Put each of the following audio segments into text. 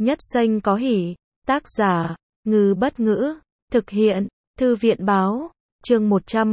Nhất Xanh có hỉ. Tác giả, Ngư Bất Ngữ. Thực hiện, Thư viện báo. Chương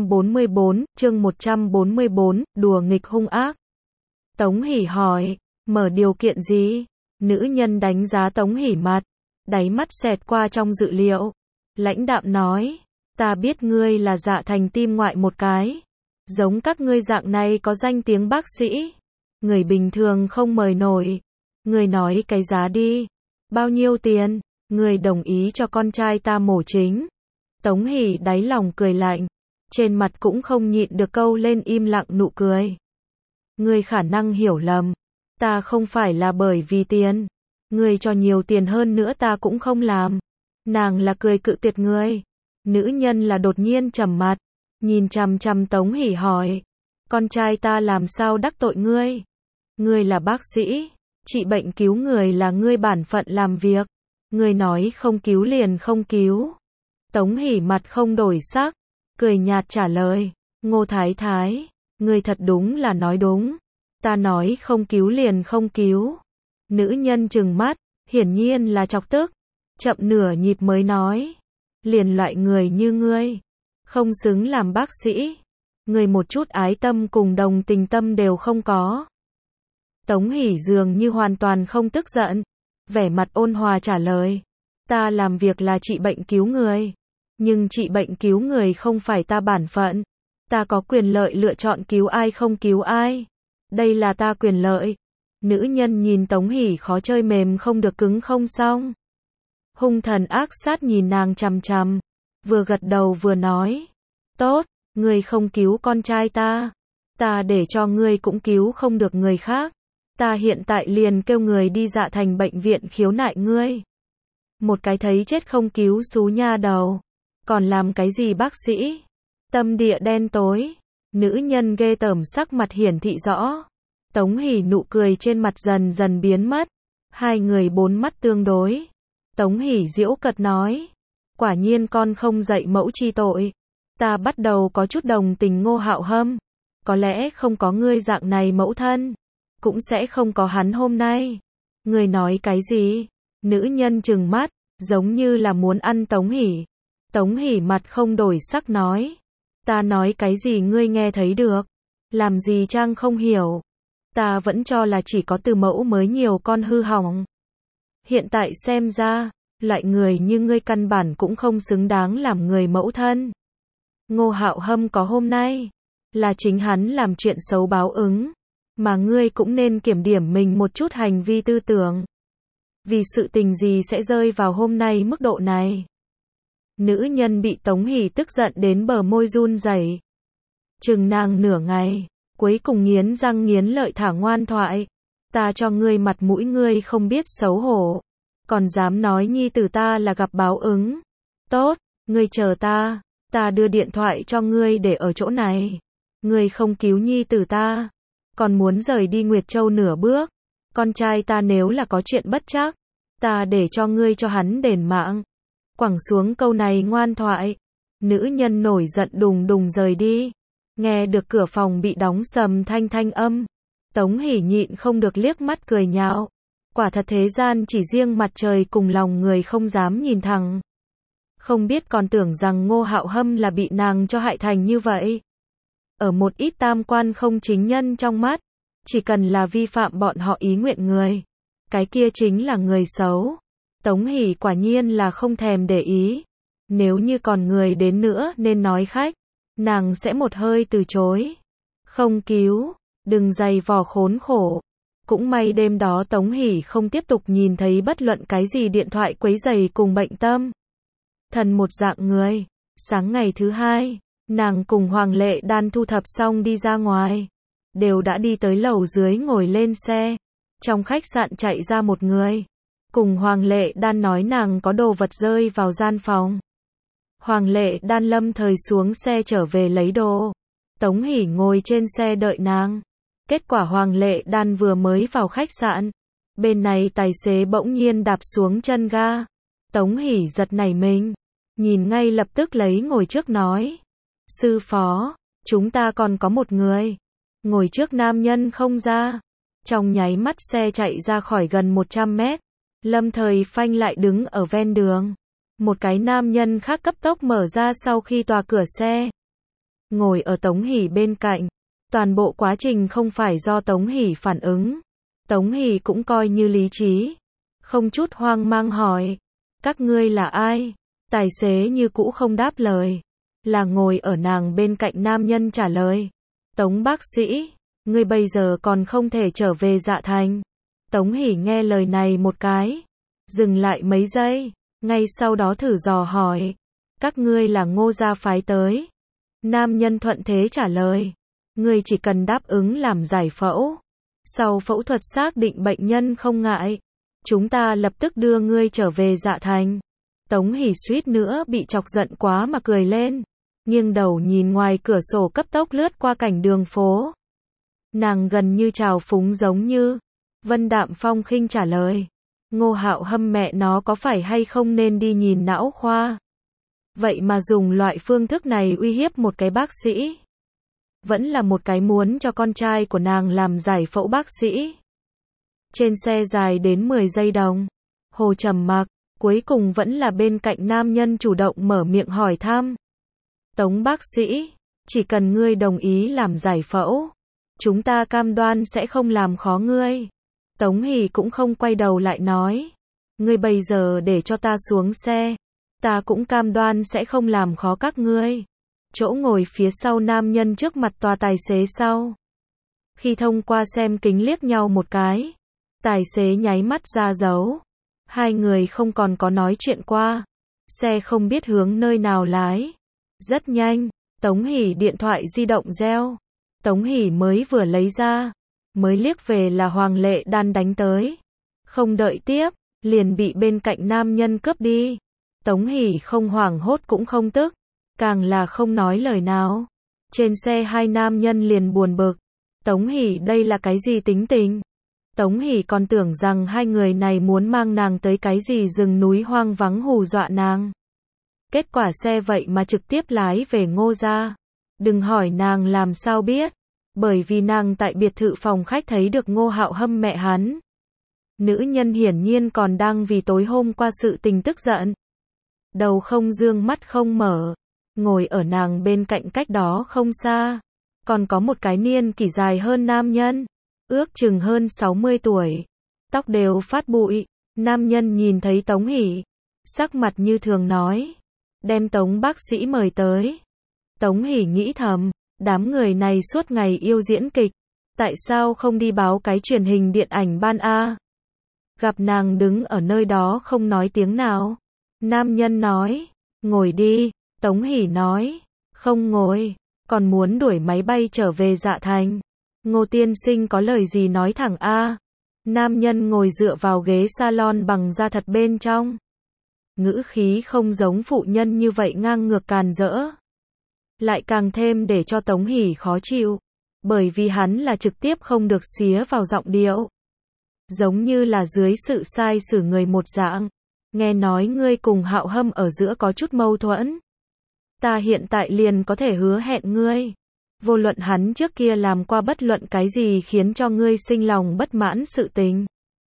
144, đùa nghịch hung ác. Tống Hỷ hỏi, mở điều kiện gì? Nữ nhân đánh giá Tống Hỷ mặt, đáy mắt xẹt qua trong dự liệu. Lãnh đạm nói, ta biết ngươi là Dạ Thành tim ngoại một cái. Giống các ngươi dạng này có danh tiếng bác sĩ. Người bình thường không mời nổi. Ngươi nói cái giá đi. Bao nhiêu tiền? Ngươi đồng ý cho con trai ta mổ chính. Tống Hỷ đáy lòng cười lạnh. Trên mặt cũng không nhịn được câu lên im lặng nụ cười. Ngươi khả năng hiểu lầm. Ta không phải là bởi vì tiền. Ngươi cho nhiều tiền hơn nữa ta cũng không làm. Nàng là cười cự tuyệt ngươi. Nữ nhân là đột nhiên trầm mặt. Nhìn chằm chằm Tống Hỷ hỏi. Con trai ta làm sao đắc tội ngươi? Ngươi là bác sĩ. Trị bệnh cứu người là ngươi bản phận làm việc. Ngươi nói không cứu liền không cứu. Tống Hỷ mặt không đổi sắc. Cười nhạt trả lời. Ngô Thái Thái. Ngươi thật đúng là nói đúng. Ta nói không cứu liền không cứu. Nữ nhân trừng mắt. Hiển nhiên là chọc tức. Chậm nửa nhịp mới nói. Liền loại người như ngươi. Không xứng làm bác sĩ. Ngươi một chút ái tâm cùng đồng tình tâm đều không có. Tống Hỷ dường như hoàn toàn không tức giận. Vẻ mặt ôn hòa trả lời. Ta làm việc là trị bệnh cứu người. Nhưng trị bệnh cứu người không phải ta bản phận. Ta có quyền lợi lựa chọn cứu ai không cứu ai. Đây là ta quyền lợi. Nữ nhân nhìn Tống Hỷ khó chơi mềm không được cứng không xong. Hung thần ác sát nhìn nàng chằm chằm. Vừa gật đầu vừa nói. Tốt, ngươi không cứu con trai ta. Ta để cho ngươi cũng cứu không được người khác. Ta hiện tại liền kêu người đi Dạ Thành bệnh viện khiếu nại ngươi. Một cái thấy chết không cứu xú nha đầu. Còn làm cái gì bác sĩ? Tâm địa đen tối. Nữ nhân ghê tởm sắc mặt hiển thị rõ. Tống Hỷ nụ cười trên mặt dần dần biến mất. Hai người bốn mắt tương đối. Tống Hỷ giễu cợt nói. Quả nhiên con không dạy mẫu chi tội. Ta bắt đầu có chút đồng tình Ngô Hạo Hâm. Có lẽ không có ngươi dạng này mẫu thân. Cũng sẽ không có hắn hôm nay. Ngươi nói cái gì? Nữ nhân trừng mắt. Giống như là muốn ăn Tống Hỷ. Tống Hỷ mặt không đổi sắc nói. Ta nói cái gì ngươi nghe thấy được. Làm gì Trang không hiểu. Ta vẫn cho là chỉ có từ mẫu mới nhiều con hư hỏng. Hiện tại xem ra, loại người như ngươi căn bản cũng không xứng đáng làm người mẫu thân. Ngô Hạo Hâm có hôm nay, là chính hắn làm chuyện xấu báo ứng. Mà ngươi cũng nên kiểm điểm mình một chút hành vi tư tưởng. Vì sự tình gì sẽ rơi vào hôm nay mức độ này. Nữ nhân bị Tống Hỷ tức giận đến bờ môi run rẩy. Chừng nàng nửa ngày, cuối cùng nghiến răng nghiến lợi thả ngoan thoại. Ta cho ngươi mặt mũi ngươi không biết xấu hổ. Còn dám nói nhi tử ta là gặp báo ứng. Tốt, ngươi chờ ta. Ta đưa điện thoại cho ngươi để ở chỗ này. Ngươi không cứu nhi tử ta. Còn muốn rời đi Nguyệt Châu nửa bước. Con trai ta nếu là có chuyện bất trắc. Ta để cho ngươi cho hắn đền mạng. Quẳng xuống câu này ngoan thoại. Nữ nhân nổi giận đùng đùng rời đi. Nghe được cửa phòng bị đóng sầm thanh âm. Tống Hỷ nhịn không được liếc mắt cười nhạo. Quả thật thế gian chỉ riêng mặt trời cùng lòng người không dám nhìn thẳng. Không biết còn tưởng rằng Ngô Hạo Hâm là bị nàng cho hại thành như vậy. Ở một ít tam quan không chính nhân trong mắt. Chỉ cần là vi phạm bọn họ ý nguyện người. Cái kia chính là người xấu. Tống Hỷ quả nhiên là không thèm để ý. Nếu như còn người đến nữa nên nói khách. Nàng sẽ một hơi từ chối. Không cứu. Đừng dày vò khốn khổ. Cũng may đêm đó Tống Hỷ không tiếp tục nhìn thấy bất luận cái gì điện thoại quấy rầy cùng bệnh tâm. Thần một dạng người. Sáng ngày thứ hai, nàng cùng Hoàng Lệ Đan thu thập xong đi ra ngoài. Đều đã đi tới lầu dưới ngồi lên xe. Trong khách sạn chạy ra một người. Cùng Hoàng Lệ Đan nói nàng có đồ vật rơi vào gian phòng. Hoàng Lệ Đan lâm thời xuống xe trở về lấy đồ. Tống Hỷ ngồi trên xe đợi nàng. Kết quả Hoàng Lệ Đan vừa mới vào khách sạn. Bên này tài xế bỗng nhiên đạp xuống chân ga. Tống Hỷ giật nảy mình. Nhìn ngay lập tức lấy ngồi trước nói. Sư phó, chúng ta còn có một người. Ngồi trước nam nhân không ra. Trong nháy mắt xe chạy ra khỏi gần 100 mét. Lâm thời phanh lại đứng ở ven đường. Một cái nam nhân khác cấp tốc mở ra sau khi tòa cửa xe. Ngồi ở Tống Hỷ bên cạnh. Toàn bộ quá trình không phải do Tống Hỷ phản ứng. Tống Hỷ cũng coi như lý trí. Không chút hoang mang hỏi. Các ngươi là ai? Tài xế như cũ không đáp lời. Là ngồi ở nàng bên cạnh nam nhân trả lời. Tống bác sĩ, ngươi bây giờ còn không thể trở về Dạ Thành. Tống Hỷ nghe lời này một cái. Dừng lại mấy giây. Ngay sau đó thử dò hỏi. Các ngươi là Ngô gia phái tới. Nam nhân thuận thế trả lời. Ngươi chỉ cần đáp ứng làm giải phẫu. Sau phẫu thuật xác định bệnh nhân không ngại. Chúng ta lập tức đưa ngươi trở về Dạ Thành. Tống Hỷ suýt nữa bị chọc giận quá mà cười lên. Nghiêng đầu nhìn ngoài cửa sổ cấp tốc lướt qua cảnh đường phố. Nàng gần như trào phúng giống như. Vân đạm phong khinh trả lời. Ngô Hạo Hâm mẹ nó có phải hay không nên đi nhìn não khoa. Vậy mà dùng loại phương thức này uy hiếp một cái bác sĩ. Vẫn là một cái muốn cho con trai của nàng làm giải phẫu bác sĩ. Trên xe dài đến 10 giây đồng. Hồ trầm mặc, cuối cùng vẫn là bên cạnh nam nhân chủ động mở miệng hỏi thăm. Tống bác sĩ, chỉ cần ngươi đồng ý làm giải phẫu, chúng ta cam đoan sẽ không làm khó ngươi. Tống Hỷ cũng không quay đầu lại nói. Ngươi bây giờ để cho ta xuống xe. Ta cũng cam đoan sẽ không làm khó các ngươi. Chỗ ngồi phía sau nam nhân trước mặt tòa tài xế sau. Khi thông qua xem kính liếc nhau một cái. Tài xế nháy mắt ra dấu. Hai người không còn có nói chuyện qua. Xe không biết hướng nơi nào lái. Rất nhanh, Tống Hỷ điện thoại di động reo. Tống Hỷ mới vừa lấy ra. Mới liếc về là Hoàng Lệ Đan đánh tới. Không đợi tiếp, liền bị bên cạnh nam nhân cướp đi. Tống Hỷ không hoảng hốt cũng không tức. Càng là không nói lời nào. Trên xe hai nam nhân liền buồn bực. Tống Hỷ đây là cái gì tính tình? Tống Hỷ còn tưởng rằng hai người này muốn mang nàng tới cái gì rừng núi hoang vắng hù dọa nàng. Kết quả xe vậy mà trực tiếp lái về Ngô gia. Đừng hỏi nàng làm sao biết. Bởi vì nàng tại biệt thự phòng khách thấy được Ngô Hạo Hâm mẹ hắn. Nữ nhân hiển nhiên còn đang vì tối hôm qua sự tình tức giận. Đầu không dương mắt không mở. Ngồi ở nàng bên cạnh cách đó không xa. Còn có một cái niên kỷ dài hơn nam nhân. Ước chừng hơn 60 tuổi. Tóc đều phát bụi. Nam nhân nhìn thấy Tống Hỷ. Sắc mặt như thường nói. Đem Tống bác sĩ mời tới. Tống Hỷ nghĩ thầm. Đám người này suốt ngày yêu diễn kịch. Tại sao không đi báo cái truyền hình điện ảnh ban a? Gặp nàng đứng ở nơi đó không nói tiếng nào. Nam nhân nói. Ngồi đi. Tống Hỷ nói. Không ngồi. Còn muốn đuổi máy bay trở về Dạ Thành. Ngô tiên sinh có lời gì nói thẳng a? Nam nhân ngồi dựa vào ghế salon bằng da thật bên trong. Ngữ khí không giống phụ nhân như vậy ngang ngược càn rỡ. Lại càng thêm để cho Tống Hỷ khó chịu. Bởi vì hắn là trực tiếp không được xía vào giọng điệu. Giống như là dưới sự sai xử người một dạng. Nghe nói ngươi cùng Hạo Hâm ở giữa có chút mâu thuẫn. Ta hiện tại liền có thể hứa hẹn ngươi. Vô luận hắn trước kia làm qua bất luận cái gì khiến cho ngươi sinh lòng bất mãn sự tình.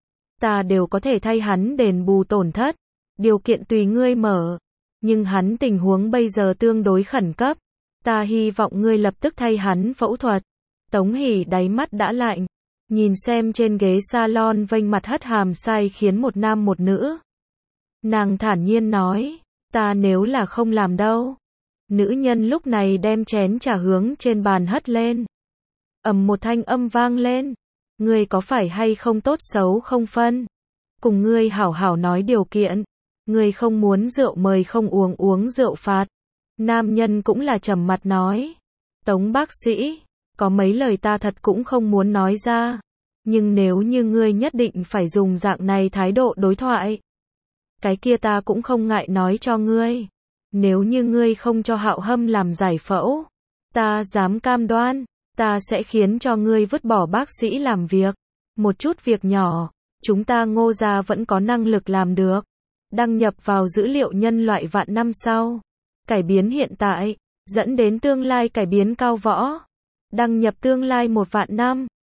Ta đều có thể thay hắn đền bù tổn thất. Điều kiện tùy ngươi mở. Nhưng hắn tình huống bây giờ tương đối khẩn cấp. Ta hy vọng ngươi lập tức thay hắn phẫu thuật. Tống Hỷ đáy mắt đã lạnh. Nhìn xem trên ghế salon vênh mặt hất hàm sai khiến một nam một nữ. Nàng thản nhiên nói. Ta nếu là không làm đâu. Nữ nhân lúc này đem chén trà hướng trên bàn hất lên. Ầm một thanh âm vang lên. Ngươi có phải hay không tốt xấu không phân. Cùng ngươi hảo hảo nói điều kiện. Ngươi không muốn rượu mời không uống rượu phạt. Nam nhân cũng là trầm mặt nói. Tống bác sĩ, có mấy lời ta thật cũng không muốn nói ra. Nhưng nếu như ngươi nhất định phải dùng dạng này thái độ đối thoại. Cái kia ta cũng không ngại nói cho ngươi. Nếu như ngươi không cho Hạo Hâm làm giải phẫu. Ta dám cam đoan. Ta sẽ khiến cho ngươi vứt bỏ bác sĩ làm việc. Một chút việc nhỏ. Chúng ta Ngô gia vẫn có năng lực làm được. Đăng nhập vào dữ liệu nhân loại vạn năm sau. Cải biến hiện tại. Dẫn đến tương lai cải biến cao võ. Đăng nhập tương lai 1 vạn năm.